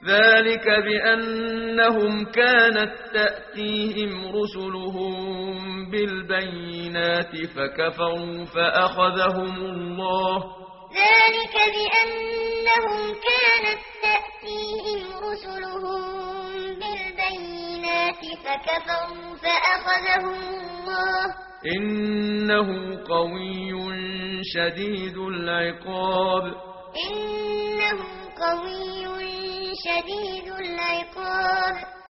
ذلك بأنهم كانت تأتيهم رسلهم بالبينات فكفروا فأخذهم الله. ذلك بأنهم كانت تأتيهم رسلهم بالبينات فكفروا فأخذهم الله. إنه قوي شديد العقاب. إنه قوي شديد العقاب.